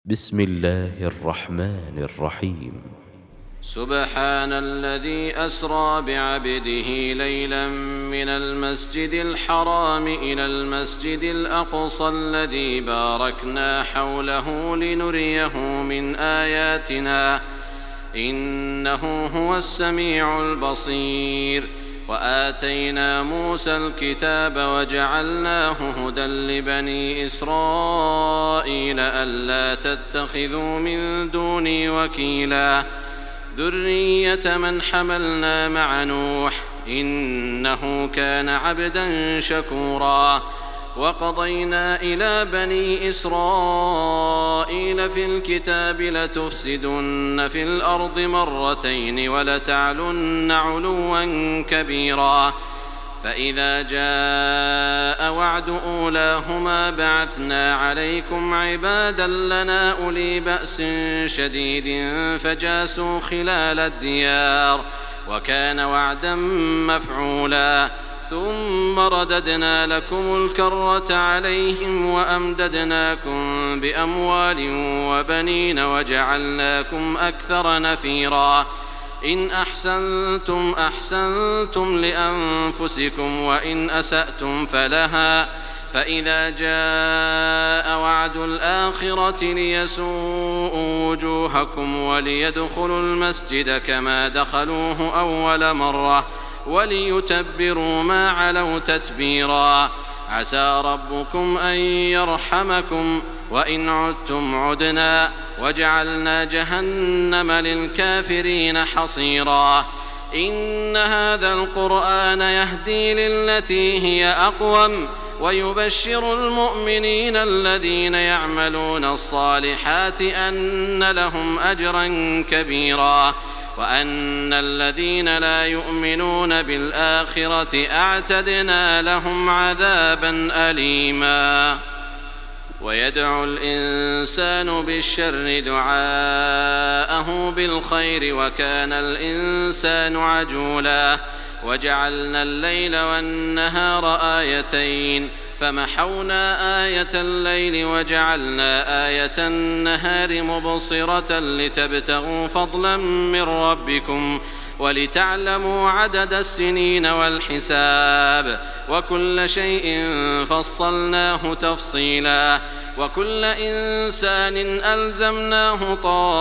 بسم الله الرحمن الرحيم. سبحان الذي أسرى بعبده ليلا من المسجد الحرام إلى المسجد الأقصى الذي باركنا حوله لنريه من آياتنا إنه هو السميع البصير. وآتينا موسى الكتاب وجعلناه هدى لبني إسرائيل ألا تتخذوا من دوني وكيلا ذرية من حملنا مع نوح إنه كان عبدا شكورا. وقضينا إلى بني إسرائيل في الكتاب لتفسدن في الأرض مرتين ولتعلن علوا كبيرا فإذا جاء وعد أولاهما بعثنا عليكم عبادا لنا أولي بأس شديد فجاسوا خلال الديار وكان وعدا مفعولا. ثم رددنا لكم الكرة عليهم وأمددناكم بأموال وبنين وجعلناكم أكثر نفيرا. إن أحسنتم أحسنتم لأنفسكم وإن أسأتم فلها فإذا جاء وعد الآخرة ليسوءوا وجوهكم وليدخلوا المسجد كما دخلوه أول مرة وليتبروا ما علوا تتبيرا. عسى ربكم أن يرحمكم وإن عدتم عدنا وجعلنا جهنم للكافرين حصيرا. إن هذا القرآن يهدي للتي هي أقوم ويبشر المؤمنين الذين يعملون الصالحات أن لهم أجرا كبيرا وأن الذين لا يؤمنون بالآخرة أعتدنا لهم عذابا أليما. ويدعو الإنسان بالشر دعاءه بالخير وكان الإنسان عجولا. وجعلنا الليل والنهار آيتين فمحونا آية الليل وجعلنا آية النهار مبصرة لتبتغوا فضلا من ربكم ولتعلموا عدد السنين والحساب وكل شيء فصلناه تفصيلا. وكل إنسان ألزمناه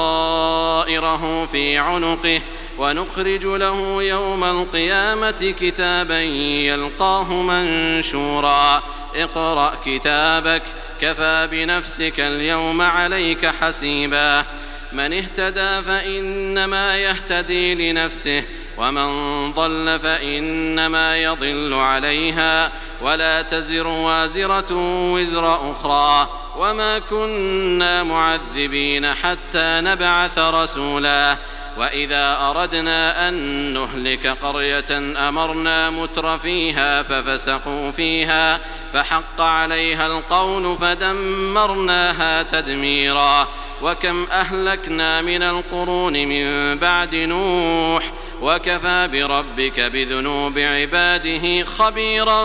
طائره في عنقه ونخرج له يوم القيامة كتابا يلقاه منشورا. اقرأ كتابك كفى بنفسك اليوم عليك حسيبا. من اهتدى فإنما يهتدي لنفسه ومن ضل فإنما يضل عليها ولا تزر وازرة وزر أخرى وما كنا معذبين حتى نبعث رسولا. وإذا أردنا أن نهلك قرية أمرنا مترفيها ففسقوا فيها فحق عليها القول فدمرناها تدميرا. وكم أهلكنا من القرون من بعد نوح وكفى بربك بذنوب عباده خبيرا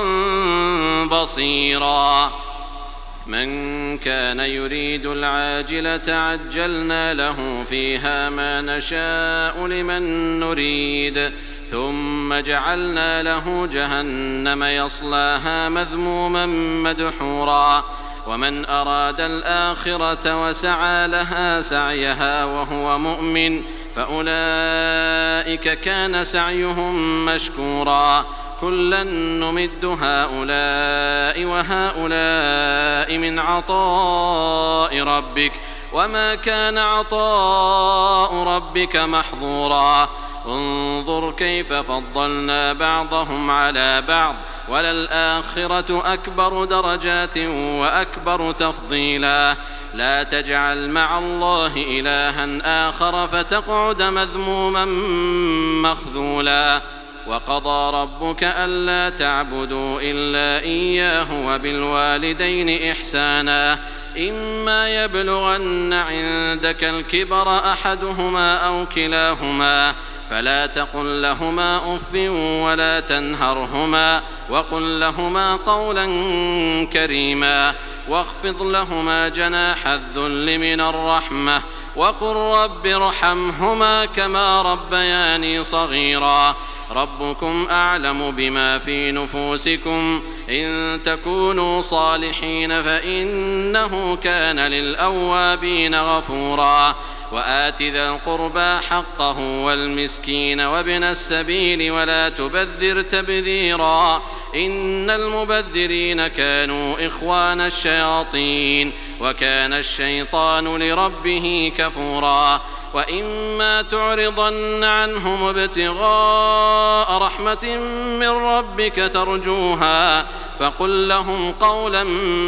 بصيرا. من كان يريد العاجلة عجلنا له فيها ما نشاء لمن نريد ثم جعلنا له جهنم يصلاها مذموما مدحورا. ومن أراد الآخرة وسعى لها سعيها وهو مؤمن فأولئك كان سعيهم مشكورا. كلا نمد هؤلاء وهؤلاء من عطاء ربك وما كان عطاء ربك محظورا. انظر كيف فضلنا بعضهم على بعض وللآخرة أكبر درجات وأكبر تفضيلا. لا تجعل مع الله إلها آخر فتقعد مذموما مخذولا. وقضى ربك ألا تعبدوا إلا إياه وبالوالدين إحسانا إما يبلغن عندك الكبر أحدهما أو كلاهما فلا تقل لهما أف ولا تنهرهما وقل لهما قولا كريما واخفض لهما جناح الذل من الرحمة وقل رب ارحمهما كما ربياني صغيرا ربكم أعلم بما في نفوسكم إن تكونوا صالحين فإنه كان للأوابين غفورا وآت ذا القربى حقه والمسكين وابن السبيل ولا تبذر تبذيرا إن المبذرين كانوا إخوان الشياطين وكان الشيطان لربه كفورا وإما تعرضن عنهم ابتغاء رحمة من ربك ترجوها فقل لهم قولا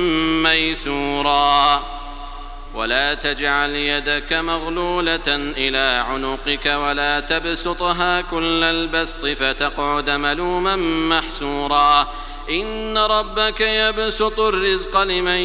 ميسورا ولا تجعل يدك مغلولة إلى عنقك ولا تبسطها كل البسط فتقعد ملوما محسورا إن ربك يبسط الرزق لمن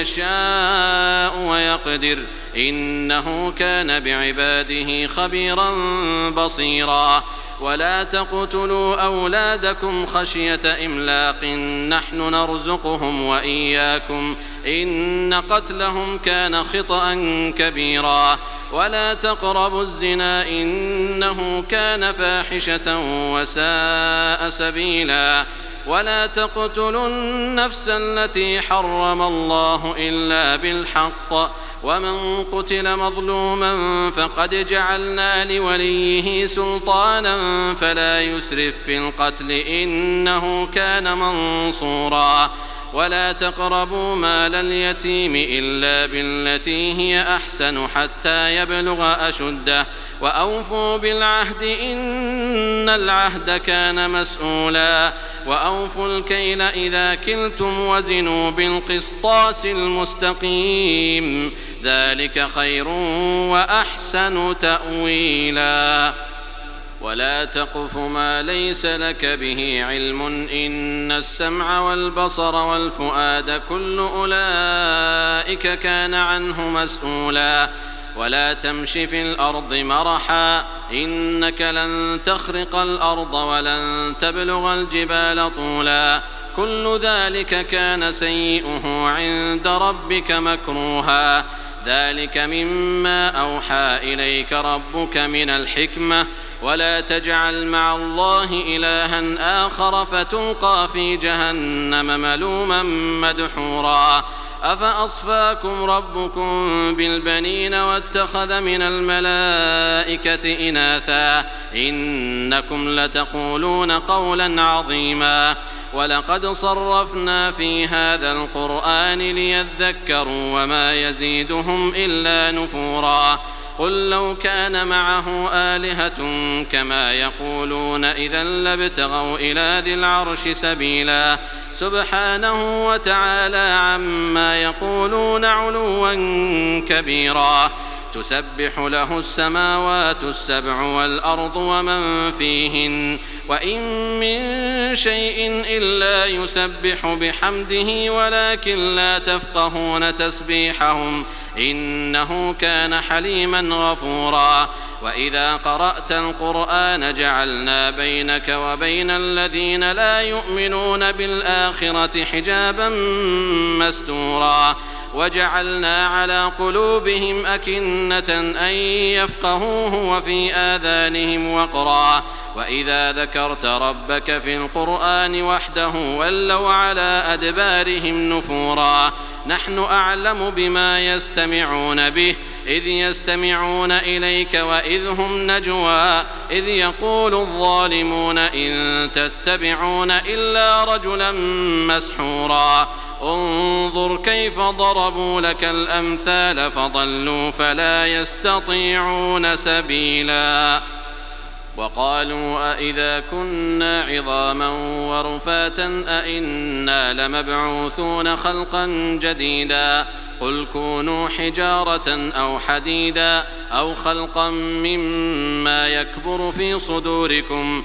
يشاء ويقدر إنه كان بعباده خبيرا بصيرا ولا تقتلوا أولادكم خشية إملاق نحن نرزقهم وإياكم إن قتلهم كان خطأ كبيرا ولا تقربوا الزنا إنه كان فاحشة وساء سبيلا ولا تقتلوا النفس التي حرم الله إلا بالحق ومن قتل مظلوما فقد جعلنا لوليه سلطانا فلا يسرف في القتل إنه كان منصورا ولا تقربوا مال اليتيم إلا بالتي هي أحسن حتى يبلغ أشده وأوفوا بالعهد إن العهد كان مسؤولا وأوفوا الكيل إذا كلتم وزنوا بالقسطاس المستقيم ذلك خير وأحسن تأويلا ولا تقف ما ليس لك به علم إن السمع والبصر والفؤاد كل أولئك كان عنه مسؤولا ولا تمش في الأرض مرحا إنك لن تخرق الأرض ولن تبلغ الجبال طولا كل ذلك كان سيئه عند ربك مكروها ذلك مما أوحى إليك ربك من الحكمة ولا تجعل مع الله إلها آخر فتلقى في جهنم ملوما مدحورا أفأصفاكم ربكم بالبنين واتخذ من الملائكة إناثا إنكم لتقولون قولا عظيما ولقد صرفنا في هذا القرآن ليذكروا وما يزيدهم إلا نفورا قل لو كان معه آلهة كما يقولون إذا لابتغوا إلى ذي العرش سبيلا سبحانه وتعالى عما يقولون علوا كبيرا تسبح له السماوات السبع والأرض ومن فيهن وإن من شيء إلا يسبح بحمده ولكن لا تفقهون تسبيحهم إنه كان حليما غفورا وإذا قرأت القرآن جعلنا بينك وبين الذين لا يؤمنون بالآخرة حجابا مستورا وجعلنا على قلوبهم أكنة أن يفقهوه وفي آذانهم وقرا وإذا ذكرت ربك في القرآن وحده ولوا على أدبارهم نفورا نحن أعلم بما يستمعون به إذ يستمعون إليك وإذ هم نجوى إذ يقول الظالمون إن تتبعون إلا رجلا مسحورا انظر كيف ضربوا لك الأمثال فضلوا فلا يستطيعون سبيلا وقالوا أئذا كنا عظاما ورفاتا أئنا لمبعوثون خلقا جديدا قل كونوا حجارة أو حديدا أو خلقا مما يكبر في صدوركم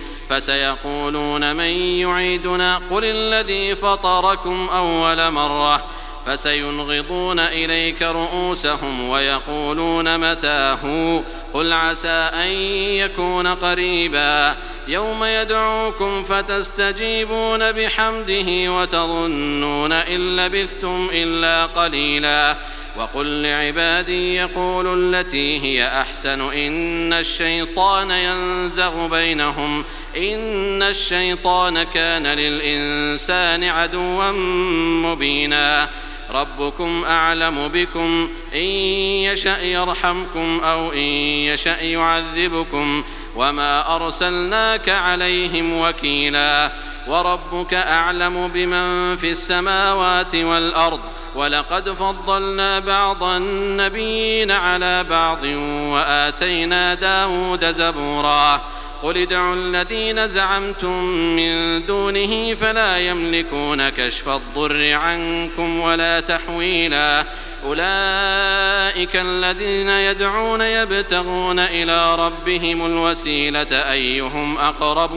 فسيقولون من يعيدنا قل الذي فطركم أول مرة فسينغضون إليك رؤوسهم ويقولون متى هو قل عسى أن يكون قريبا يوم يدعوكم فتستجيبون بحمده وتظنون إن لبثتم إلا قليلا وقل لعبادي يقولوا التي هي أحسن إن الشيطان ينزغ بينهم إن الشيطان كان للإنسان عدوا مبينا ربكم أعلم بكم إن يشأ يرحمكم أو إن يشأ يعذبكم وما أرسلناك عليهم وكيلا وربك أعلم بمن في السماوات والأرض ولقد فضلنا بعض النبيين على بعض وآتينا داود زبورا قل ادعوا الذين زعمتم من دونه فلا يملكون كشف الضر عنكم ولا تحويلا أولئك الذين يدعون يبتغون إلى ربهم الوسيلة أيهم أقرب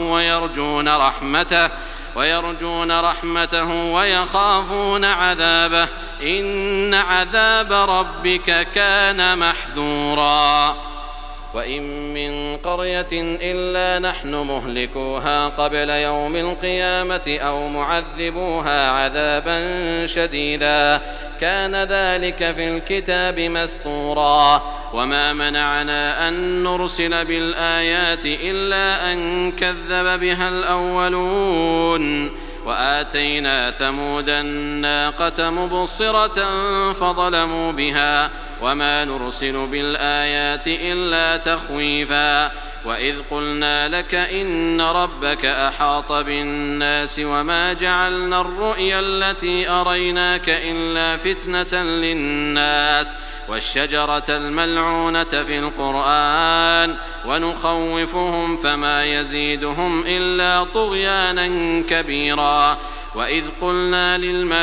ويرجون رحمته ويخافون عذابه إن عذاب ربك كان محذورا وإن من قرية إلا نحن مهلكوها قبل يوم القيامة أو معذبوها عذابا شديدا كان ذلك في الكتاب مسطورا وما منعنا أن نرسل بالآيات إلا أن كذب بها الأولون وآتينا ثمود الناقة مبصرة فظلموا بها وما نرسل بالآيات إلا تخويفا وإذ قلنا لك إن ربك أحاط بالناس وما جعلنا الرؤيا التي أريناك إلا فتنة للناس والشجرة الملعونة في القرآن ونخوفهم فما يزيدهم إلا طغيانا كبيرا وإذ قلنا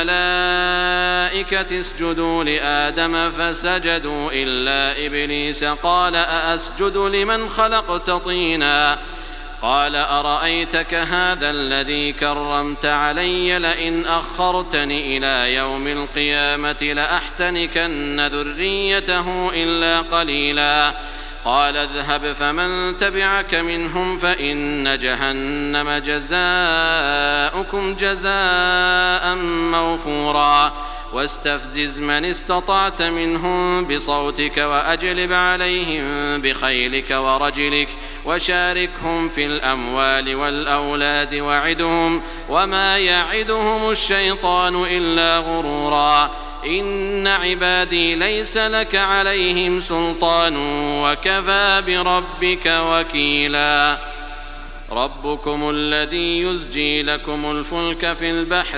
للملائكة اسجدوا لآدم فسجدوا إلا إبليس قال أأسجد لمن خلقت طينا قال أرأيتك هذا الذي كرمت علي لئن أخرتني إلى يوم القيامة لأحتنكن ذريته إلا قليلا قال اذهب فمن تبعك منهم فإن جهنم جزاؤكم جزاء موفورا واستفزز من استطعت منهم بصوتك وأجلب عليهم بخيلك ورجلك وشاركهم في الأموال والأولاد وعدهم وما يعدهم الشيطان إلا غرورا إن عبادي ليس لك عليهم سلطان وكفى بربك وكيلا ربكم الذي يزجي لكم الفلك في البحر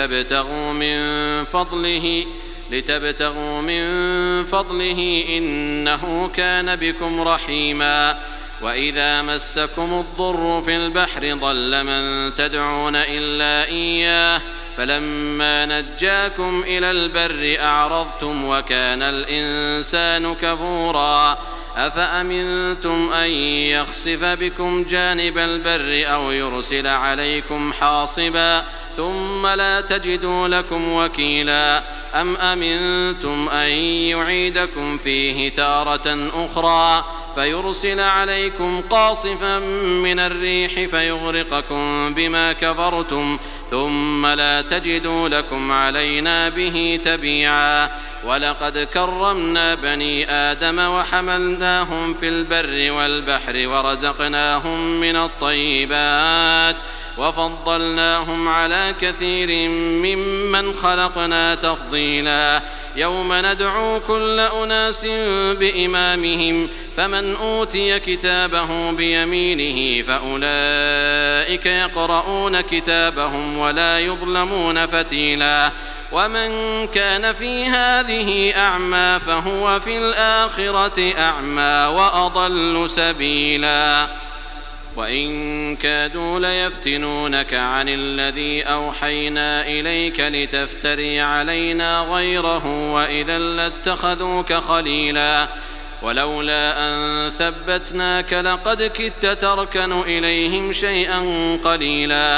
لتبتغوا من فضله إنه كان بكم رحيما وإذا مسكم الضر في البحر ضل من تدعون إلا إياه فلما نجاكم إلى البر أعرضتم وكان الإنسان كفورا أفأمنتم أن يخسف بكم جانب البر أو يرسل عليكم حاصبا ثم لا تجدوا لكم وكيلا أم أمنتم أن يعيدكم فيه تارة أخرى فيرسل عليكم قاصفا من الريح فيغرقكم بما كفرتم ثم لا تجدوا لكم علينا به تبيعا ولقد كرمنا بني آدم وحملناهم في البر والبحر ورزقناهم من الطيبات وفضلناهم على كثير ممن خلقنا تفضيلا يوم ندعو كل أناس بإمامهم فمن أوتي كتابه بيمينه فأولئك يقرؤون كتابهم ولا يظلمون فتيلا ومن كان في هذه أعمى فهو في الآخرة أعمى وأضل سبيلا وإن كادوا ليفتنونك عن الذي أوحينا إليك لتفتري علينا غيره وإذا لاتخذوك خليلا ولولا أن ثبتناك لقد كدت تركن إليهم شيئا قليلا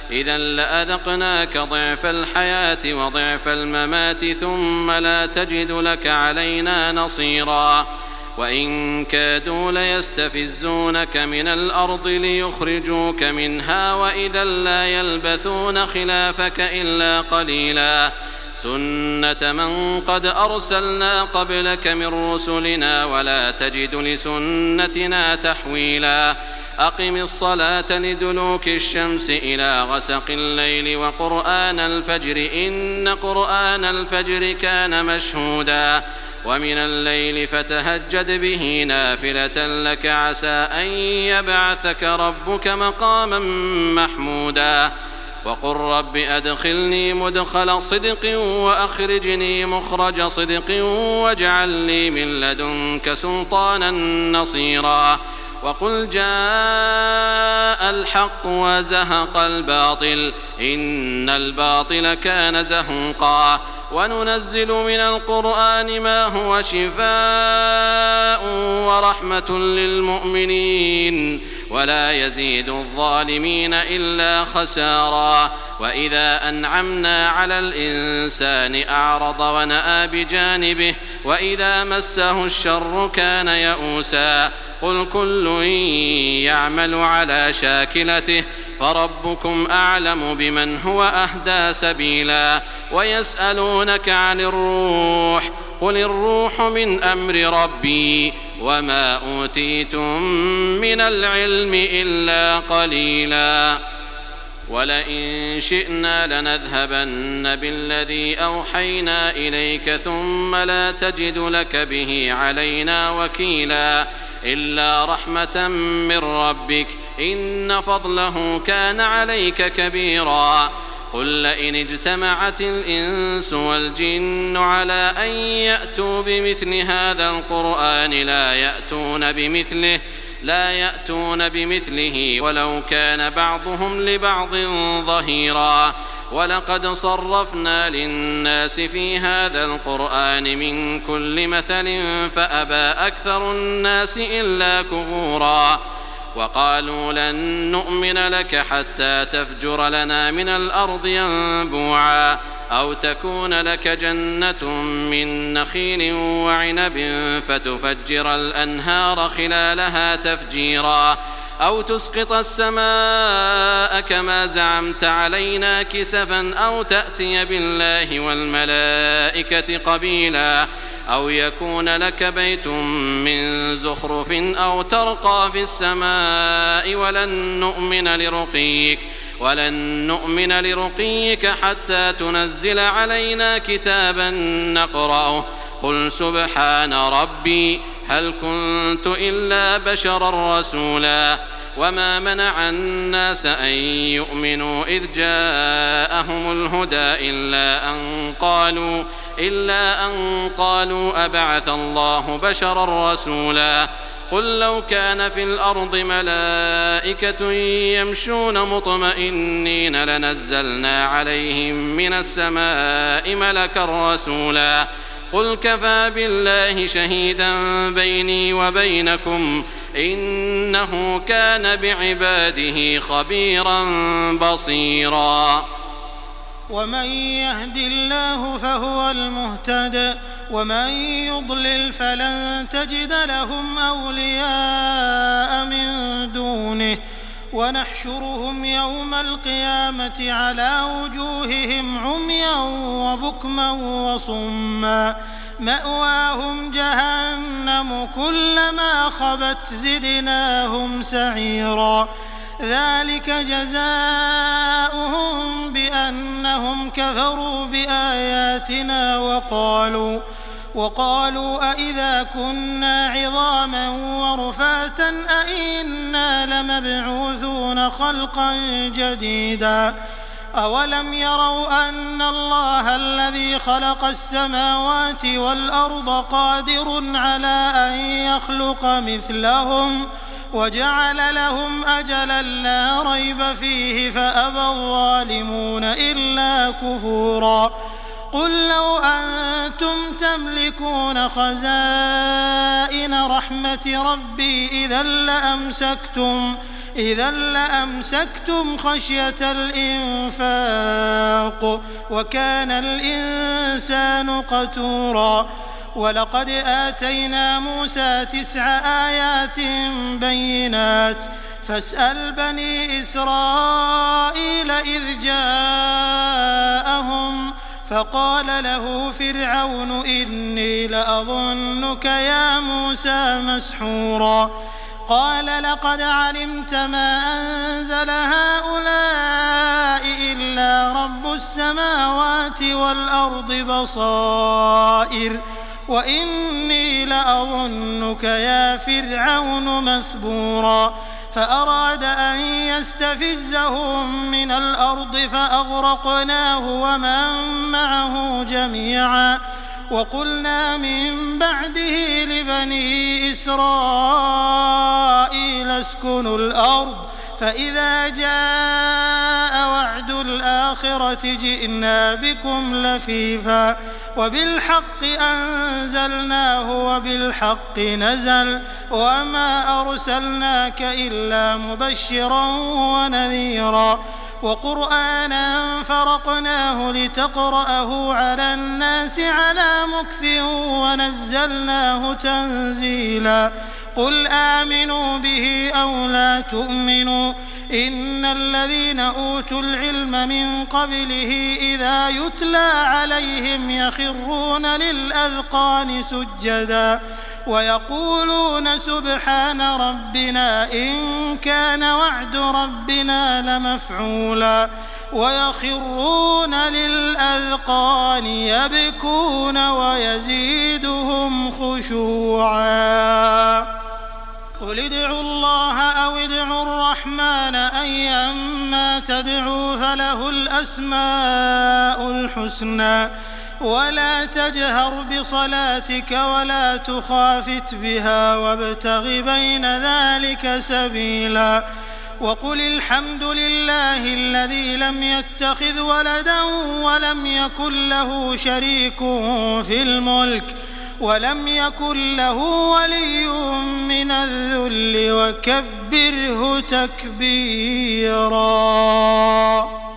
إذا لأذقناك ضعف الحياة وضعف الممات ثم لا تجد لك علينا نصيرا وإن كادوا ليستفزونك من الأرض ليخرجوك منها وإذا لا يلبثون خلافك إلا قليلا سنة من قد أرسلنا قبلك من رسلنا ولا تجد لسنتنا تحويلا أقم الصلاة لدلوك الشمس إلى غسق الليل وقرآن الفجر إن قرآن الفجر كان مشهودا ومن الليل فتهجد به نافلة لك عسى أن يبعثك ربك مقاما محمودا وقل رب أدخلني مدخل صدق وأخرجني مخرج صدق واجعل لي من لدنك سلطانا نصيرا وقل جاء الحق وزهق الباطل إن الباطل كان زهوقا وننزل من القرآن ما هو شفاء ورحمة للمؤمنين ولا يزيد الظالمين إلا خسارا وإذا أنعمنا على الإنسان أعرض ونأى بجانبه وإذا مسه الشر كان يئوسا قل كل يعمل على شاكلته فربكم أعلم بمن هو أهدى سبيلا ويسألونك عن الروح قل الروح من أمر ربي وما أوتيتم من العلم إلا قليلا ولئن شئنا لنذهبن بالذي أوحينا إليك ثم لا تجد لك به علينا وكيلا إلا رحمة من ربك إن فضله كان عليك كبيرا قل لئن اجتمعت الإنس والجن على أن يأتوا بمثل هذا القرآن لا يأتون بمثله ولو كان بعضهم لبعض ظهيرا ولقد صرفنا للناس في هذا القرآن من كل مثل فأبى أكثر الناس إلا كفورا وقالوا لن نؤمن لك حتى تفجر لنا من الأرض ينبوعا أو تكون لك جنة من نخيل وعنب فتفجر الأنهار خلالها تفجيرا أو تسقط السماء كما زعمت علينا كسفا أو تأتي بالله والملائكة قبيلا أو يكون لك بيت من زخرف أو ترقى في السماء ولن نؤمن لرقيك حتى تنزل علينا كتابا نقرأه قل سبحان ربي هل كنت إلا بشرا رسولا وما منع الناس أن يؤمنوا إذ جاءهم الهدى إلا أن قالوا أبعث الله بشرا رسولا قل لو كان في الأرض ملائكة يمشون مطمئنين لنزلنا عليهم من السماء ملكا رسولا قل كفى بالله شهيدا بيني وبينكم إنه كان بعباده خبيرا بصيرا ومن يهد الله فهو المهتد ومن يضلل فلن تجد لهم أولياء من دونه ونحشرهم يوم القيامة على وجوههم عميا وبكما وصما مأواهم جهنم كلما خبت زدناهم سعيرا ذلك جزاؤهم بأنهم كفروا بآياتنا وقالوا أئذا كنا عظاما ورفاتا أئنا لمبعوثون خلقا جديدا أولم يروا أن الله الذي خلق السماوات والأرض قادر على أن يخلق مثلهم وجعل لهم أجلا لا ريب فيه فأبى الظالمون إلا كفورا قل لو أنتم تملكون خزائن رحمة ربي إذا لأمسكتم خشية الإنفاق وكان الإنسان قتورا ولقد آتينا موسى 9 آيات بينات فاسأل بني إسرائيل إذ جاءهم فقال له فرعون إني لأظنك يا موسى مسحورا قال لقد علمت ما أنزل هؤلاء إلا رب السماوات والأرض بصائر وإني لأظنك يا فرعون مثبورا فأراد أن يستفزهم من الأرض فأغرقناه ومن معه جميعا وقلنا من بعده لبني إسرائيل اسكنوا الأرض فإذا جاء وعد الآخرة جئنا بكم لفيفا وبالحق أنزلناه وبالحق نزل وما أرسلناك إلا مبشرا ونذيرا وقرآنا فرقناه لتقرأه على الناس على مكث ونزلناه تنزيلا قل آمنوا به أو لا تؤمنوا إن الذين أوتوا العلم من قبله إذا يتلى عليهم يخرون للأذقان سجدا ويقولون سبحان ربنا إن كان وعد ربنا لمفعولا ويخرون للأذقان يبكون ويزيدهم خشوعا قل ادعوا الله أو ادعوا الرحمن أيما تدعوا فله الأسماء الحسنى ولا تجهر بصلاتك ولا تخافت بها وابتغ بين ذلك سبيلا وقل الحمد لله الذي لم يتخذ ولدا ولم يكن له شريك في الملك ولم يكن له ولي من الذل وكبره تكبيرا.